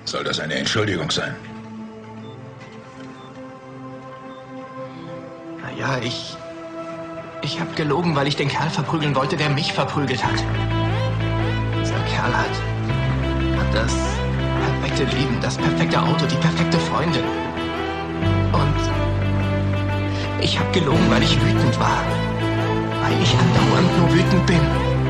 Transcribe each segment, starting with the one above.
Soll das eine Entschuldigung sein? Naja, ich habe gelogen, weil ich den Kerl verprügeln wollte, der mich verprügelt hat. Dieser Kerl hat das perfekte Leben, das perfekte Auto, die perfekte Freundin. Und ich habe gelogen, weil ich wütend war. Weil ich andauernd nur wütend bin.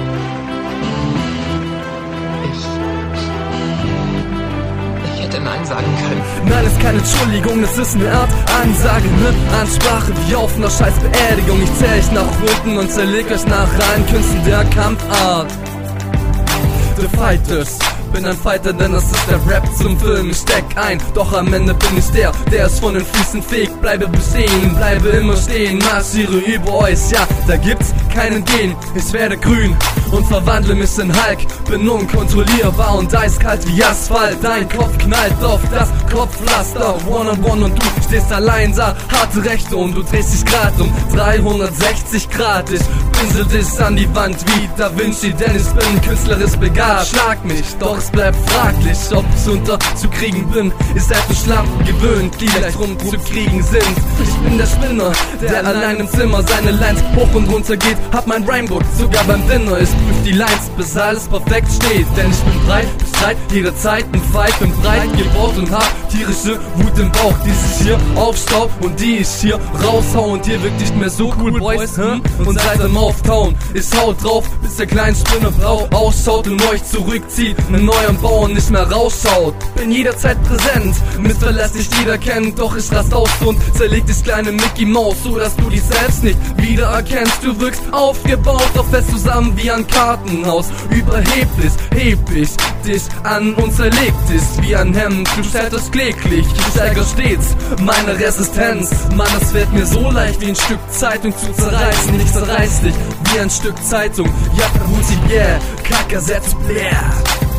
Ich hätte Nein sagen können. Nein, ist keine Entschuldigung, das ist eine Art Ansage, ne Ansprache, wie auf einer scheiß Beerdigung. Ich zähl euch nach Wunden und zerleg euch nach reinen Künsten der Kampfart. The Fighters. Bin ein Fighter, denn das ist der Rap zum Film. Ich steck ein, doch am Ende bin ich der ist von den Füßen fegt. Bleibe bestehen, bleibe immer stehen, marschiere über euch, ja, da gibt's keinen Gehen. Ich werde grün und verwandle mich in Hulk. Bin unkontrollierbar und eiskalt wie Asphalt. Dein Kopf knallt auf das Kopflaster. One-on-one und du stehst allein da. Harte Rechte und du drehst dich grad um 360 Grad. Ich pinsel dich an die Wand wie Da Vinci, denn ich bin künstlerisch begabt. Schlag mich, doch es bleibt fraglich, ob ich unterzukriegen bin. Ihr seid durch Schlampen gewöhnt, die leicht rumzukriegen sind. Ich bin der Spinner, der allein im Zimmer seine Lines hoch und runter geht. Hab mein Rhymebook sogar beim Dinner. Ich prüf die Lines, bis alles perfekt steht. Denn ich bin breit, bestreit jederzeit ein Fight. Bin breit gebaut und hab tierische Wut im Bauch, die sich hier aufstaut und die ich hier raushau. Und ihr wirkt nicht mehr so cool, Boys, und seid am Auftauen. Ich hau drauf, bis der kleine Spinner ausschaut und euch zurückzieht. Neuem Bauern nicht mehr rausschaut. Bin jederzeit präsent, missverlässlich jeder kennt. Doch ich rast aus und zerleg dich kleine Mickey Maus, so dass du dich selbst nicht wiedererkennst. Du wirkst aufgebaut, doch fest zusammen wie ein Kartenhaus. Überheblich heb ich dich an und zerleg dich wie ein Hemd. Du scheiterst kläglich, ich steigere stets meine Resistenz. Mann, es fällt mir so leicht wie ein Stück Zeitung zu zerreißen. Ich zerreiß dich wie ein Stück Zeitung. Ja, Brutti, yeah, Kack ersetzt Blair.